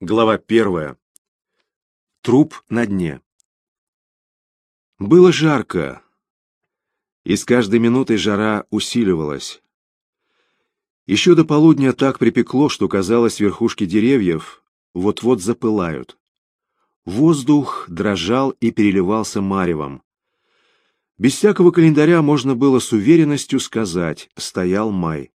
Глава 1. Труп на дне. Было жарко, и с каждой минутой жара усиливалась. Еще до полудня так припекло, что казалось, верхушки деревьев вот-вот запылают. Воздух дрожал и переливался маревом. Без всякого календаря можно было с уверенностью сказать: стоял май.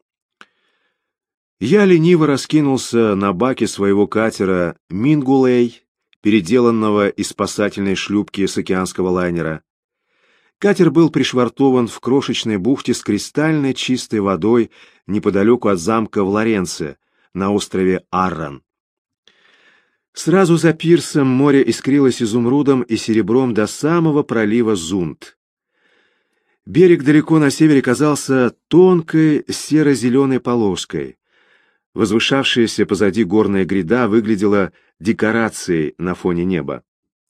Я лениво раскинулся на баке своего катера «Мингулей», переделанного из спасательной шлюпки с океанского лайнера. Катер был пришвартован в крошечной бухте с кристальной чистой водой неподалеку от замка в Лоренце, на острове Арран. Сразу за пирсом море искрилось изумрудом и серебром до самого пролива Зунд. Берег далеко на севере казался тонкой серо-зеленой полоской. Возвышавшаяся позади горная гряда выглядела декорацией на фоне неба.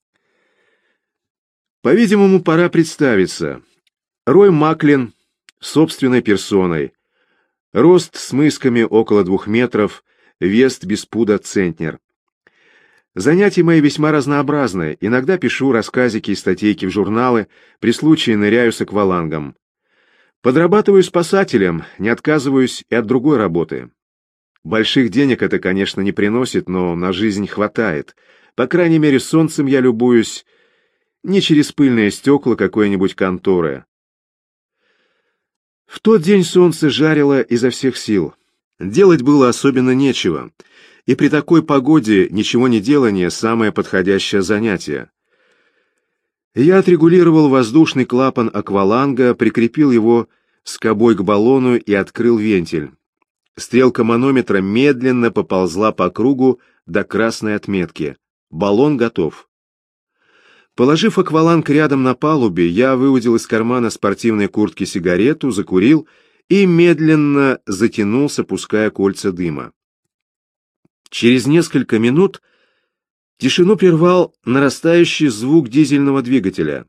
По-видимому, пора представиться. Рой Маклин собственной персоной. Рост с мысками около 2 метров, вес без пуда центнер. Занятия мои весьма разнообразны. Иногда пишу рассказики и статейки в журналы, при случае ныряю с аквалангом. Подрабатываю спасателем, не отказываюсь и от другой работы. Больших денег это, конечно, не приносит, но на жизнь хватает. По крайней мере, солнцем я любуюсь не через пыльные стекла какой-нибудь конторы. В тот день солнце жарило изо всех сил. Делать было особенно нечего, и при такой погоде ничего не делание — самое подходящее занятие. Я отрегулировал воздушный клапан акваланга, прикрепил его скобой к баллону и открыл вентиль. Стрелка манометра медленно поползла по кругу до красной отметки. Баллон готов. Положив акваланг рядом на палубе, я выудил из кармана спортивной куртки сигарету, закурил и медленно затянулся, пуская кольца дыма. Через несколько минут тишину прервал нарастающий звук дизельного двигателя.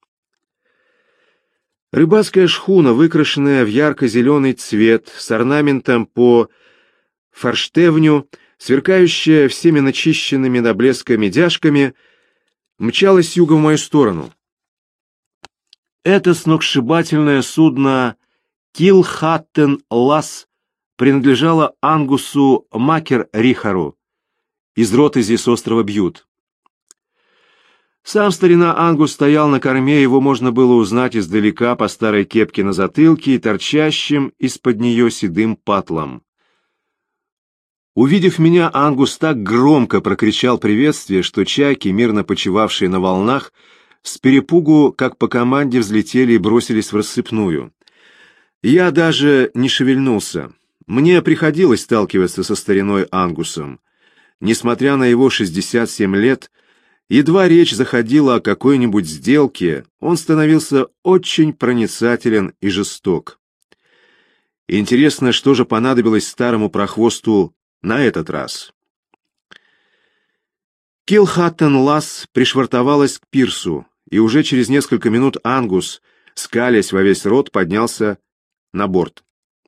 Рыбацкая шхуна, выкрашенная в ярко-зеленый цвет, с орнаментом по форштевню, сверкающая всеми начищенными до блеска медяшками, мчалась с юга в мою сторону. Это сногсшибательное судно «Килхаттен-Ласс» принадлежало Ангусу Макер-Рихару из Ротези с острова Бьют. Сам старина Ангус стоял на корме, его можно было узнать издалека по старой кепке на затылке и торчащим из-под нее седым патлом. Увидев меня, Ангус так громко прокричал приветствие, что чайки, мирно почивавшие на волнах, с перепугу, как по команде, взлетели и бросились в рассыпную. Я даже не шевельнулся. Мне приходилось сталкиваться со стариной Ангусом. Несмотря на его 67 лет, едва речь заходила о какой-нибудь сделке, он становился очень проницателен и жесток. Интересно, что же понадобилось старому прохвосту на этот раз? Килхаттен-Ласс пришвартовалась к пирсу, и уже через несколько минут Ангус, скалясь во весь рот, поднялся на борт.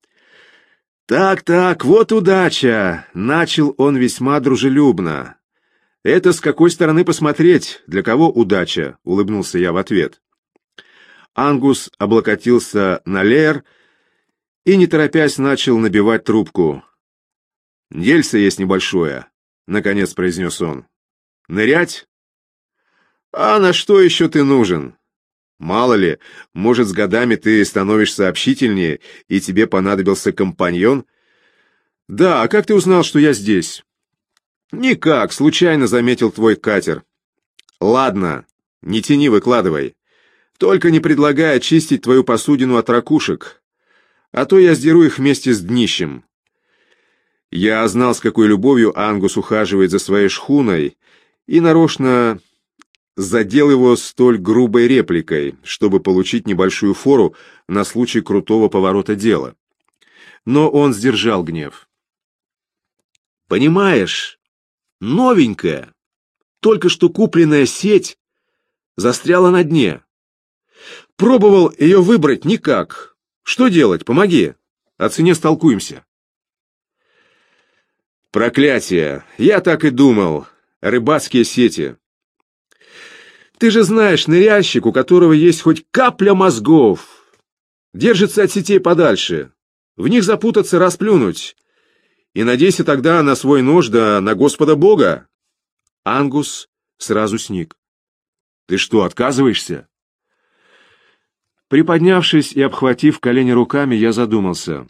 «Так, вот удача!» — начал он весьма дружелюбно. «Это с какой стороны посмотреть? Для кого удача?» — улыбнулся я в ответ. Ангус облокотился на леер и, не торопясь, начал набивать трубку. «Дельце есть небольшое», — наконец произнес он. «Нырять? А на что еще ты нужен? Мало ли, может, с годами ты становишься общительнее, и тебе понадобился компаньон? Да, а как ты узнал, что я здесь?» «Никак, случайно заметил твой катер». «Ладно, не тяни, выкладывай. Только не предлагай очистить твою посудину от ракушек, а то я сдеру их вместе с днищем». Я знал, с какой любовью Ангус ухаживает за своей шхуной, и нарочно задел его столь грубой репликой, чтобы получить небольшую фору на случай крутого поворота дела. Но он сдержал гнев. «Понимаешь, новенькая, только что купленная сеть застряла на дне. Пробовал ее выбрать никак. Что делать? Помоги. О цене столкуемся». Проклятие! Я так и думал. Рыбацкие сети. Ты же знаешь, ныряльщик, у которого есть хоть капля мозгов, держится от сетей подальше. В них запутаться, расплюнуть. И надейся тогда на свой нож да на Господа Бога. Ангус сразу сник. Ты что, отказываешься? Приподнявшись и обхватив колени руками, я задумался.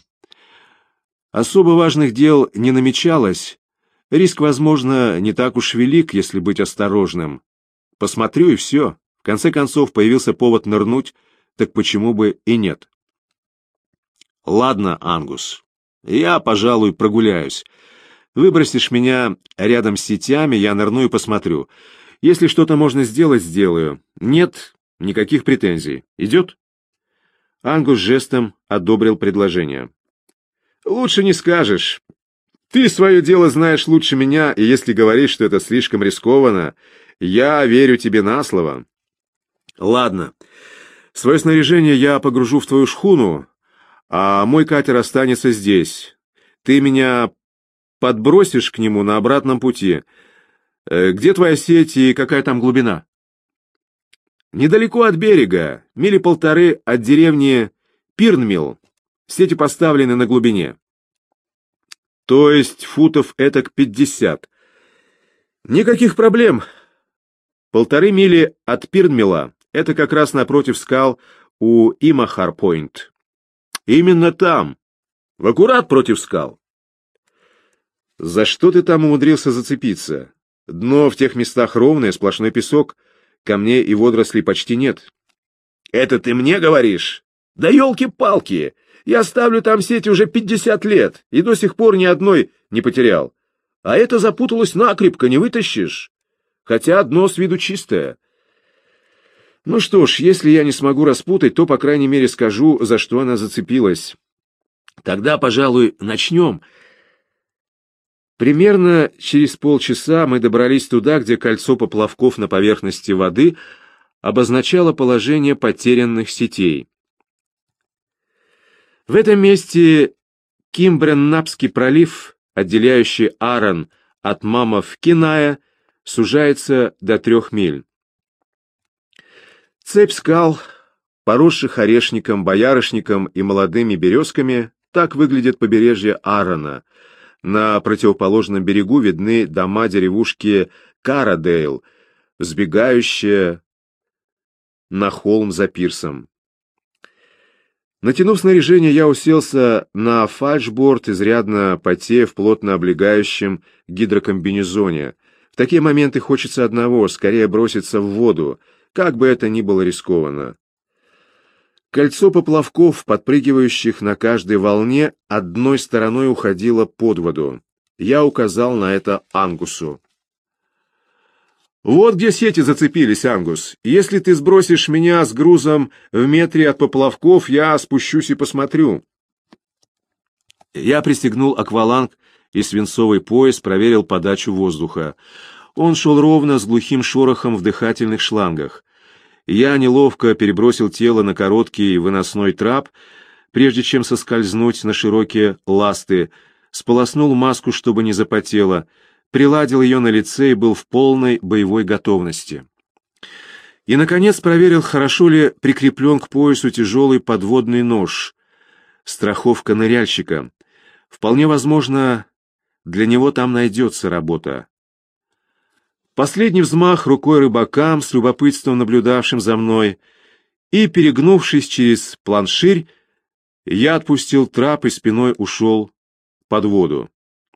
Особо важных дел не намечалось. Риск, возможно, не так уж велик, если быть осторожным. Посмотрю и все. В конце концов, появился повод нырнуть, так почему бы и нет? Ладно, Ангус, я, пожалуй, прогуляюсь. Выбросишь меня рядом с сетями, я нырну и посмотрю. Если что-то можно сделать, сделаю. Нет, никаких претензий. Идет? Ангус жестом одобрил предложение. Лучше не скажешь. Ты свое дело знаешь лучше меня, и если говоришь, что это слишком рискованно, я верю тебе на слово. Ладно. Свое снаряжение я погружу в твою шхуну, а мой катер останется здесь. Ты меня подбросишь к нему на обратном пути. Где твоя сеть и какая там глубина? Недалеко от берега, мили 1,5 от деревни Пирнмилл. Сети поставлены на глубине. То есть футов этак 50. Никаких проблем. 1,5 мили от Пирнмилла. Это как раз напротив скал у Имахар-Пойнт. Именно там. В аккурат против скал. За что ты там умудрился зацепиться? Дно в тех местах ровное, сплошной песок. Камней и водорослей почти нет. Это ты мне говоришь? Да елки-палки! Я ставлю там сети уже 50 лет, и до сих пор ни одной не потерял. А это запуталось накрепко, не вытащишь. Хотя дно с виду чистое. Ну что ж, если я не смогу распутать, то, по крайней мере, скажу, за что она зацепилась. Тогда, пожалуй, начнем. Примерно через полчаса мы добрались туда, где кольцо поплавков на поверхности воды обозначало положение потерянных сетей. В этом месте Кимбреннапский пролив, отделяющий Аран от Мамов-Киная, сужается до 3 миль. Цепь скал, поросших орешником, боярышником и молодыми березками, так выглядит побережье Арана. На противоположном берегу видны дома деревушки Карадейл, взбегающие на холм за пирсом. Натянув снаряжение, я уселся на фальшборд, изрядно потея в плотно облегающем гидрокомбинезоне. В такие моменты хочется одного — скорее броситься в воду, как бы это ни было рискованно. Кольцо поплавков, подпрыгивающих на каждой волне, одной стороной уходило под воду. Я указал на это Ангусу. «Вот где сети зацепились, Ангус. Если ты сбросишь меня с грузом в метре от поплавков, я спущусь и посмотрю». Я пристегнул акваланг и свинцовый пояс, проверил подачу воздуха. Он шел ровно, с глухим шорохом в дыхательных шлангах. Я неловко перебросил тело на короткий выносной трап, прежде чем соскользнуть на широкие ласты, сполоснул маску, чтобы не запотела, приладил ее на лице и был в полной боевой готовности. И, наконец, проверил, хорошо ли прикреплен к поясу тяжелый подводный нож, страховка ныряльщика. Вполне возможно, для него там найдется работа. Последний взмах рукой рыбакам, с любопытством наблюдавшим за мной, и, перегнувшись через планширь, я отпустил трап и спиной ушел под воду.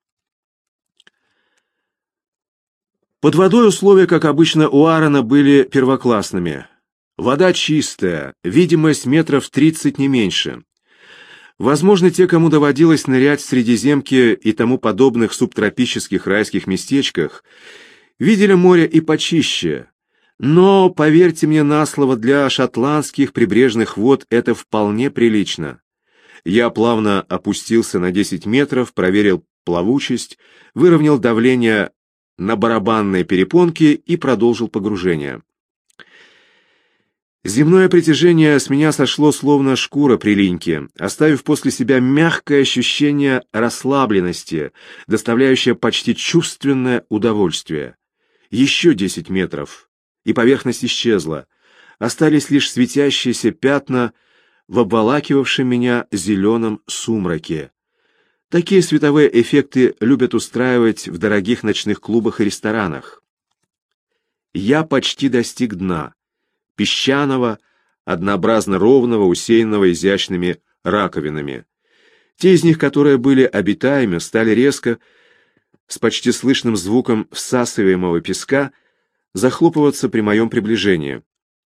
Под водой условия, как обычно, у Аарона были первоклассными. Вода чистая, видимость метров 30 не меньше. Возможно, те, кому доводилось нырять в Средиземке и тому подобных субтропических райских местечках, видели море и почище, но, поверьте мне на слово, для шотландских прибрежных вод это вполне прилично. Я плавно опустился на 10 метров, проверил плавучесть, выровнял давление на барабанные перепонки и продолжил погружение. Земное притяжение с меня сошло словно шкура при линьке, оставив после себя мягкое ощущение расслабленности, доставляющее почти чувственное удовольствие. Еще 10 метров, и поверхность исчезла. Остались лишь светящиеся пятна в обволакивавшем меня зеленом сумраке. Такие световые эффекты любят устраивать в дорогих ночных клубах и ресторанах. Я почти достиг дна, песчаного, однообразно ровного, усеянного изящными раковинами. Те из них, которые были обитаемы, стали резко, с почти слышным звуком всасываемого песка, захлопываться при моем приближении.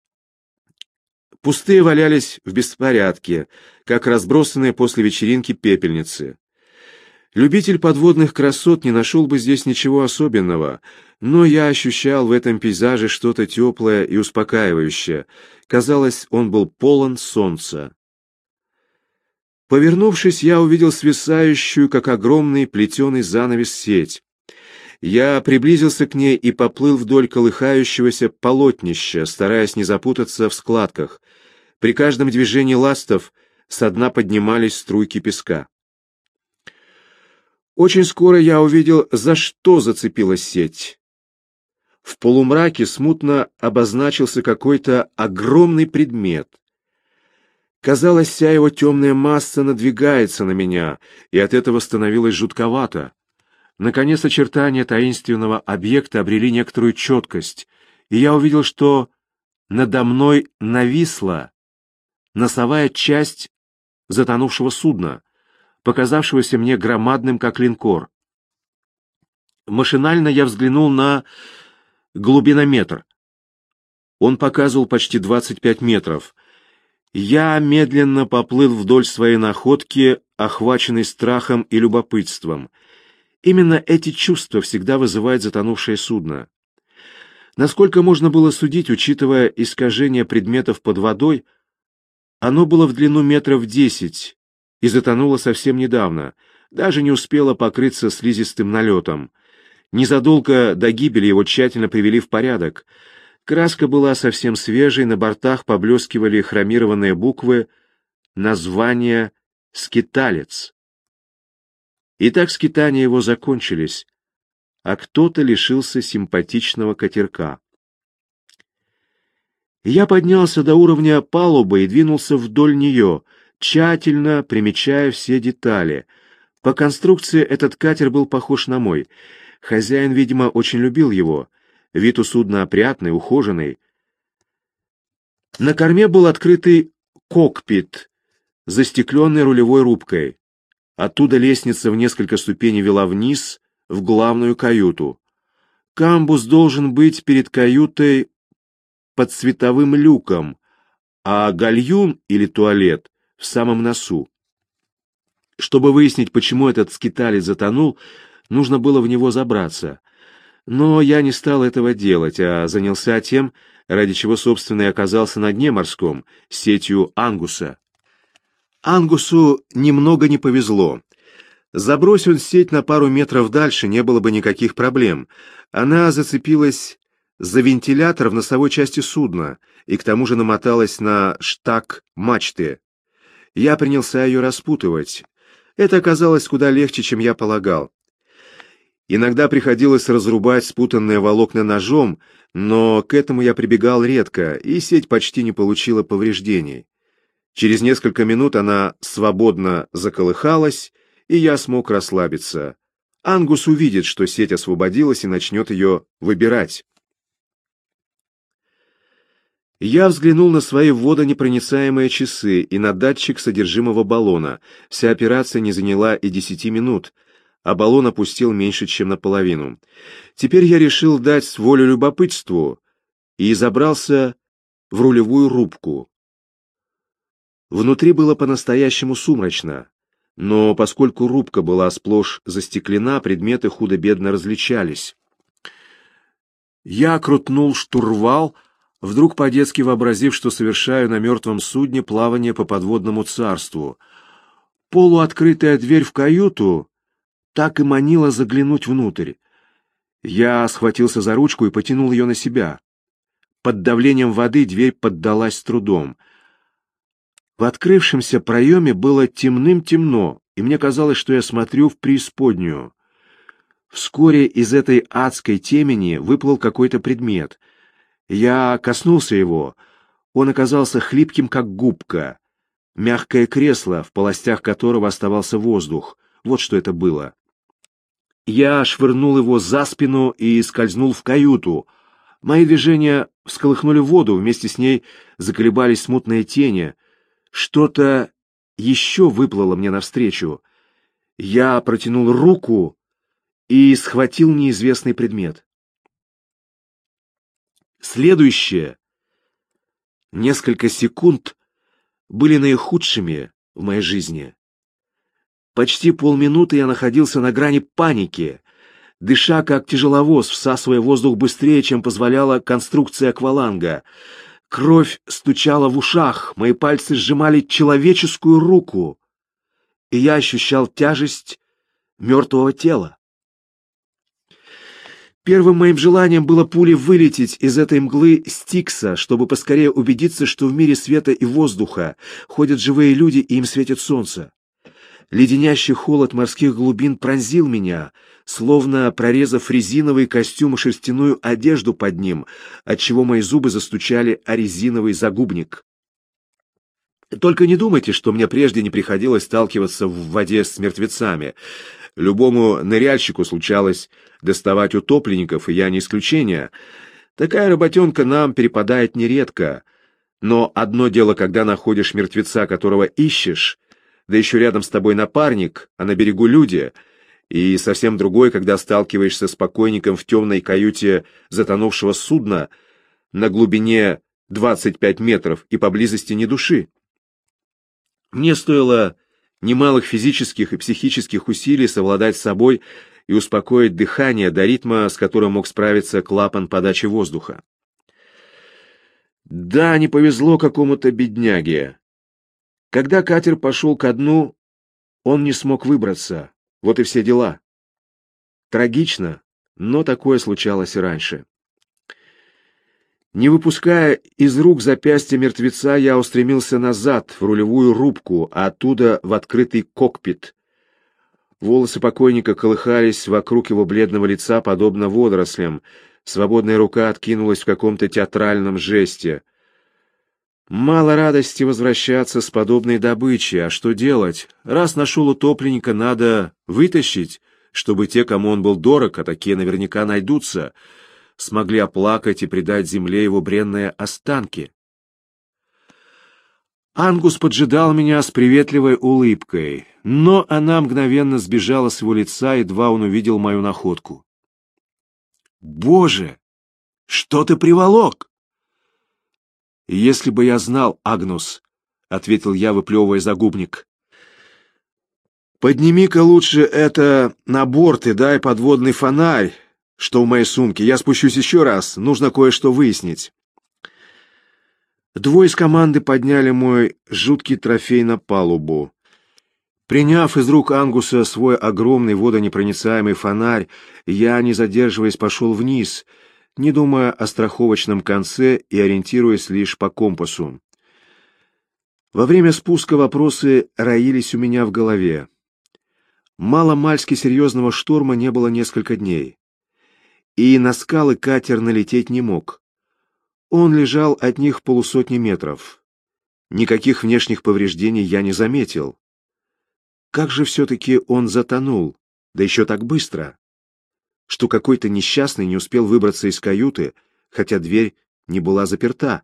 Пустые валялись в беспорядке, как разбросанные после вечеринки пепельницы. Любитель подводных красот не нашел бы здесь ничего особенного, но я ощущал в этом пейзаже что-то теплое и успокаивающее. Казалось, он был полон солнца. Повернувшись, я увидел свисающую, как огромный плетеный занавес, сеть. Я приблизился к ней и поплыл вдоль колыхающегося полотнища, стараясь не запутаться в складках. При каждом движении ластов со дна поднимались струйки песка. Очень скоро я увидел, за что зацепилась сеть. В полумраке смутно обозначился какой-то огромный предмет. Казалось, вся его темная масса надвигается на меня, и от этого становилось жутковато. Наконец, очертания таинственного объекта обрели некоторую четкость, и я увидел, что надо мной нависла носовая часть затонувшего судна, показавшегося мне громадным, как линкор. Машинально я взглянул на глубинометр. Он показывал почти 25 метров. Я медленно поплыл вдоль своей находки, охваченный страхом и любопытством. Именно эти чувства всегда вызывает затонувшее судно. Насколько можно было судить, учитывая искажение предметов под водой, оно было в длину метров 10 и затонуло совсем недавно, даже не успело покрыться слизистым налетом. Незадолго до гибели его тщательно привели в порядок. Краска была совсем свежей, на бортах поблескивали хромированные буквы названия «Скиталец». Итак, скитания его закончились, а кто-то лишился симпатичного катерка. Я поднялся до уровня палубы и двинулся вдоль нее, тщательно примечая все детали. По конструкции этот катер был похож на мой. Хозяин, видимо, очень любил его. Вид у судна опрятный, ухоженный. На корме был открытый кокпит, застекленный рулевой рубкой. Оттуда лестница в несколько ступеней вела вниз, в главную каюту. Камбуз должен быть перед каютой под световым люком, а гальюн или туалет в самом носу. Чтобы выяснить, почему этот скиталец затонул, нужно было в него забраться. Но я не стал этого делать, а занялся тем, ради чего, собственно, и оказался на дне морском, сетью Ангуса. Ангусу немного не повезло. Забрось он сеть на пару метров дальше, не было бы никаких проблем. Она зацепилась за вентилятор в носовой части судна и к тому же намоталась на штак мачты. Я принялся ее распутывать. Это оказалось куда легче, чем я полагал. Иногда приходилось разрубать спутанные волокна ножом, но к этому я прибегал редко, и сеть почти не получила повреждений. Через несколько минут она свободно заколыхалась, и я смог расслабиться. Ангус увидит, что сеть освободилась, и начнет ее выбирать. Я взглянул на свои водонепроницаемые часы и на датчик содержимого баллона. Вся операция не заняла и 10 минут, а баллон опустил меньше, чем наполовину. Теперь я решил дать волю любопытству и забрался в рулевую рубку. Внутри было по-настоящему сумрачно, но поскольку рубка была сплошь застеклена, предметы худо-бедно различались. Я крутнул штурвал, вдруг по-детски вообразив, что совершаю на мертвом судне плавание по подводному царству. Полуоткрытая дверь в каюту так и манила заглянуть внутрь. Я схватился за ручку и потянул ее на себя. под давлением воды дверь поддалась с трудом. В открывшемся проеме было темным-темно, и мне казалось, что я смотрю в преисподнюю. Вскоре из этой адской темени выплыл какой-то предмет. Я коснулся его. Он оказался хлипким, как губка. Мягкое кресло, в полостях которого оставался воздух. Вот что это было. Я швырнул его за спину и скользнул в каюту. Мои движения всколыхнули воду, вместе с ней заколебались смутные тени. Что-то еще выплыло мне навстречу. Я протянул руку и схватил неизвестный предмет. Следующие несколько секунд были наихудшими в моей жизни. Почти полминуты я находился на грани паники, дыша как тяжеловоз, всасывая воздух быстрее, чем позволяла конструкция акваланга. Кровь стучала в ушах, мои пальцы сжимали человеческую руку, и я ощущал тяжесть мертвого тела. Первым моим желанием было пулей вылететь из этой мглы Стикса, чтобы поскорее убедиться, что в мире света и воздуха ходят живые люди и им светит солнце. Леденящий холод морских глубин пронзил меня, словно прорезав резиновый костюм и шерстяную одежду под ним, отчего мои зубы застучали о резиновый загубник. Только не думайте, что мне прежде не приходилось сталкиваться в воде с мертвецами. Любому ныряльщику случалось доставать утопленников, и я не исключение. Такая работенка нам перепадает нередко. Но одно дело, когда находишь мертвеца, которого ищешь, да еще рядом с тобой напарник, а на берегу люди, и совсем другое, когда сталкиваешься с покойником в темной каюте затонувшего судна на глубине 25 метров и поблизости ни души. Мне стоило немалых физических и психических усилий совладать с собой и успокоить дыхание до ритма, с которым мог справиться клапан подачи воздуха. Да, не повезло какому-то бедняге. Когда катер пошел ко дну, он не смог выбраться. Вот и все дела. Трагично, но такое случалось и раньше. Не выпуская из рук запястья мертвеца, я устремился назад, в рулевую рубку, а оттуда в открытый кокпит. Волосы покойника колыхались вокруг его бледного лица, подобно водорослям. Свободная рука откинулась в каком-то театральном жесте. Мало радости возвращаться с подобной добычей, а что делать? Раз нашел утопленника, надо вытащить, чтобы те, кому он был дорог, а такие наверняка найдутся, смогли оплакать и предать земле его бренные останки. Ангус поджидал меня с приветливой улыбкой, но она мгновенно сбежала с его лица, едва он увидел мою находку. «Боже, что ты приволок?» «Если бы я знал, Агнус», — ответил я, выплевывая загубник. «Подними-ка лучше это на борт и дай подводный фонарь, что в моей сумке. Я спущусь еще раз, нужно кое-что выяснить». Двое из команды подняли мой жуткий трофей на палубу. Приняв из рук Ангуса свой огромный водонепроницаемый фонарь, я, не задерживаясь, пошел вниз, не думая о страховочном конце и ориентируясь лишь по компасу. Во время спуска вопросы роились у меня в голове. Мало-мальски серьезного шторма не было несколько дней. И на скалы катер налететь не мог. Он лежал от них в 150 метров. Никаких внешних повреждений я не заметил. Как же все-таки он затонул, да еще так быстро, что какой-то несчастный не успел выбраться из каюты, хотя дверь не была заперта.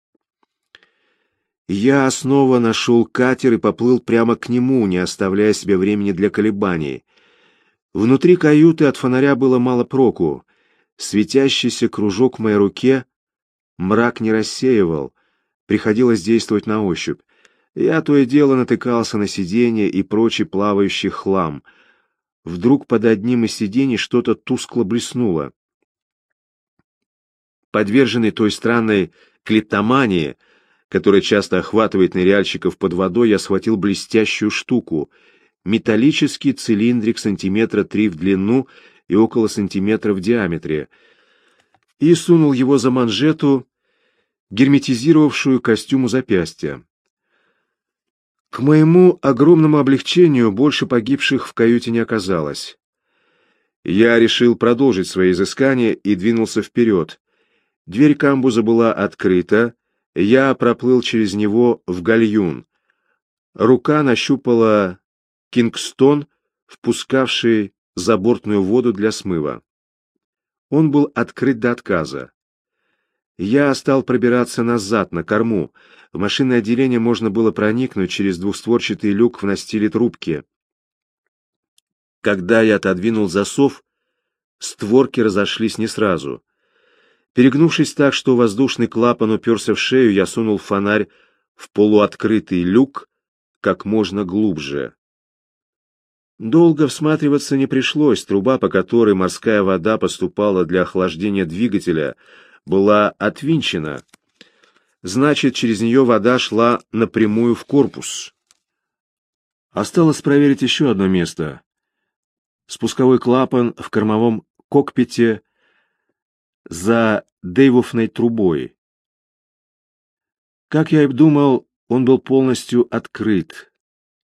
Я снова нашел катер и поплыл прямо к нему, не оставляя себе времени для колебаний. Внутри каюты от фонаря было мало проку. Светящийся кружок в моей руке мрак не рассеивал, приходилось действовать на ощупь. Я то и дело натыкался на сиденье и прочий плавающий хлам. Вдруг под одним из сидений что-то тускло блеснуло. Подверженный той странной клептомании, которая часто охватывает ныряльщиков под водой, я схватил блестящую штуку — металлический цилиндрик 3 сантиметра в длину и около сантиметра в диаметре, и сунул его за манжету, герметизировавшую костюму запястья. К моему огромному облегчению больше погибших в каюте не оказалось. Я решил продолжить свои изыскания и двинулся вперед. Дверь камбуза была открыта, я проплыл через него в гальюн. Рука нащупала кингстон, впускавший забортную воду для смыва. Он был открыт до отказа. Я стал пробираться назад, на корму. В машинное отделение можно было проникнуть через двухстворчатый люк в настиле трубки. Когда я отодвинул засов, створки разошлись не сразу. Перегнувшись так, что воздушный клапан уперся в шею, я сунул фонарь в полуоткрытый люк как можно глубже. Долго всматриваться не пришлось. Труба, по которой морская вода поступала для охлаждения двигателя, была отвинчена. Значит, через нее вода шла напрямую в корпус. Осталось проверить еще одно место. Спусковой клапан в кормовом кокпите за дейвофной трубой. Как я и думал, он был полностью открыт.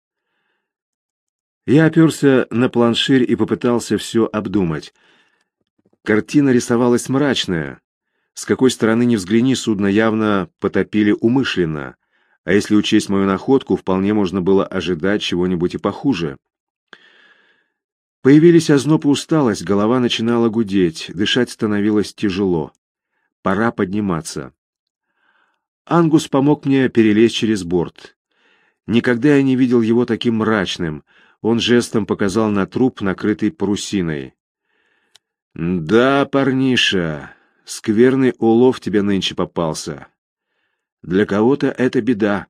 Я оперся на планширь и попытался все обдумать. Картина рисовалась мрачная. С какой стороны ни взгляни, судно явно потопили умышленно, а если учесть мою находку, вполне можно было ожидать чего-нибудь и похуже. Появились озноб и усталость, голова начинала гудеть, дышать становилось тяжело. Пора подниматься. Ангус помог мне перелезть через борт. Никогда я не видел его таким мрачным. Он жестом показал на труп, накрытый парусиной. «Да, парниша, скверный улов тебе нынче попался. Для кого-то это беда».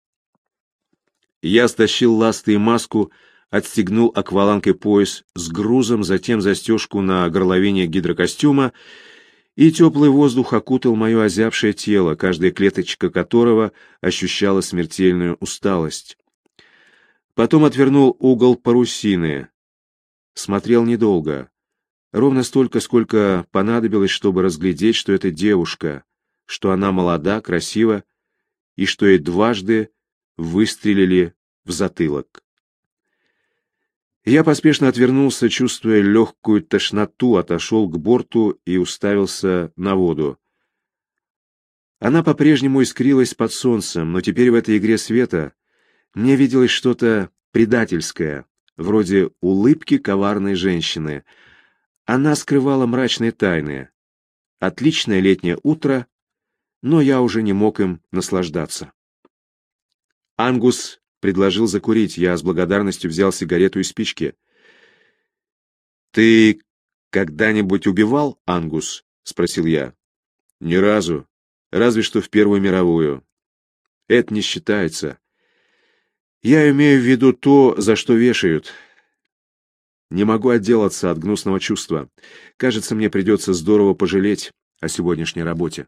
Я стащил ласты и маску, отстегнул аквалангой пояс с грузом, затем застежку на горловине гидрокостюма, и теплый воздух окутал мое озябшее тело, каждая клеточка которого ощущала смертельную усталость. Потом отвернул угол парусины. Смотрел недолго. Ровно столько, сколько понадобилось, чтобы разглядеть, что это девушка, что она молода, красива, и что ей дважды выстрелили в затылок. Я поспешно отвернулся, чувствуя легкую тошноту, отошел к борту и уставился на воду. Она по-прежнему искрилась под солнцем, но теперь в этой игре света мне виделось что-то предательское, вроде улыбки коварной женщины. Она скрывала мрачные тайны. Отличное летнее утро, но я уже не мог им наслаждаться. Ангус предложил закурить, я с благодарностью взял сигарету и спички. «Ты когда-нибудь убивал, Ангус?» — спросил я. «Ни разу. Разве что в Первую мировую. Это не считается. Я имею в виду то, за что вешают. Не могу отделаться от гнусного чувства. Кажется, мне придется здорово пожалеть о сегодняшней работе».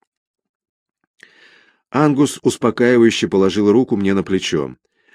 Ангус успокаивающе положил руку мне на плечо.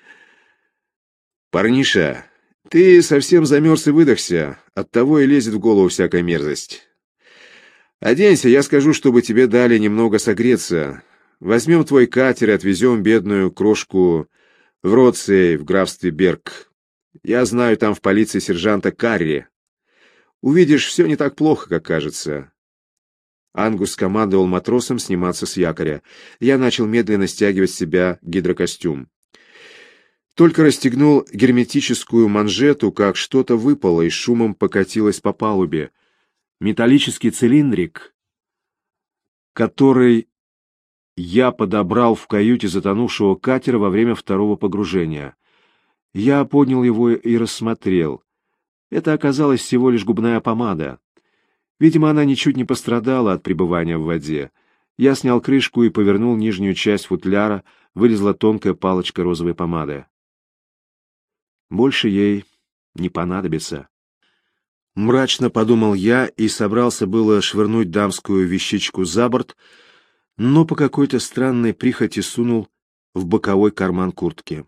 «Парниша, ты совсем замерз и выдохся, оттого и лезет в голову всякая мерзость. Оденься, я скажу, чтобы тебе дали немного согреться. Возьмем твой катер и отвезем бедную крошку в Роцей, в графстве Берг. Я знаю там в полиции сержанта Карри. Увидишь, все не так плохо, как кажется». Ангус скомандовал матросам сниматься с якоря. Я начал медленно стягивать с себя гидрокостюм. Только расстегнул герметическую манжету, как что-то выпало и шумом покатилось по палубе. Металлический цилиндрик, который я подобрал в каюте затонувшего катера во время второго погружения. Я поднял его и рассмотрел. Это оказалась всего лишь губная помада. Видимо, она ничуть не пострадала от пребывания в воде. Я снял крышку и повернул нижнюю часть футляра, вылезла тонкая палочка розовой помады. Больше ей не понадобится. Мрачно подумал я и собрался было швырнуть дамскую вещичку за борт, но по какой-то странной прихоти сунул в боковой карман куртки.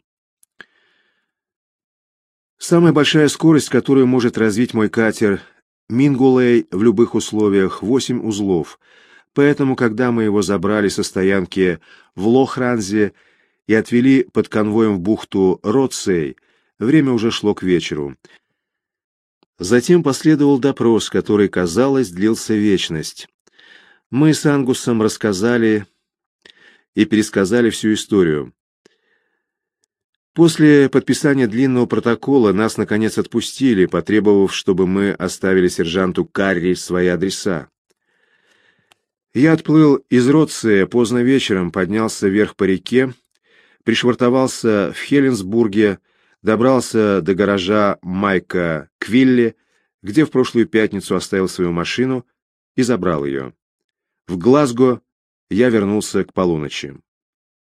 Самая большая скорость, которую может развить мой катер Мингулей в любых условиях, 8 узлов. Поэтому, когда мы его забрали со стоянки в Лохранзе и отвели под конвоем в бухту Ротсей, время уже шло к вечеру. Затем последовал допрос, который, казалось, длился вечность. Мы с Ангусом рассказали и пересказали всю историю. После подписания длинного протокола нас, наконец, отпустили, потребовав, чтобы мы оставили сержанту Карри свои адреса. Я отплыл из Ротсея поздно вечером, поднялся вверх по реке, пришвартовался в Хеленсбурге, добрался до гаража Майка Квилли, где в прошлую пятницу оставил свою машину и забрал ее. В Глазго я вернулся к полуночи.